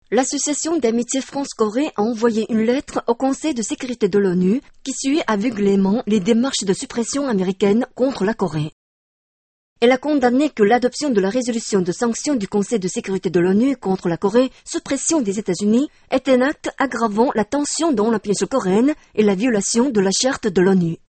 L'Association d'amitié France-Corée a envoyé une lettre au Conseil de sécurité de l'ONU qui suit aveuglément les démarches de suppression américaines contre la Corée. Elle a condamné que l'adoption de la résolution de sanctions du Conseil de sécurité de l'ONU contre la Corée sous pression des États-Unis est un acte aggravant la tension dans la péninsule coréenne et la violation de la charte de l'ONU.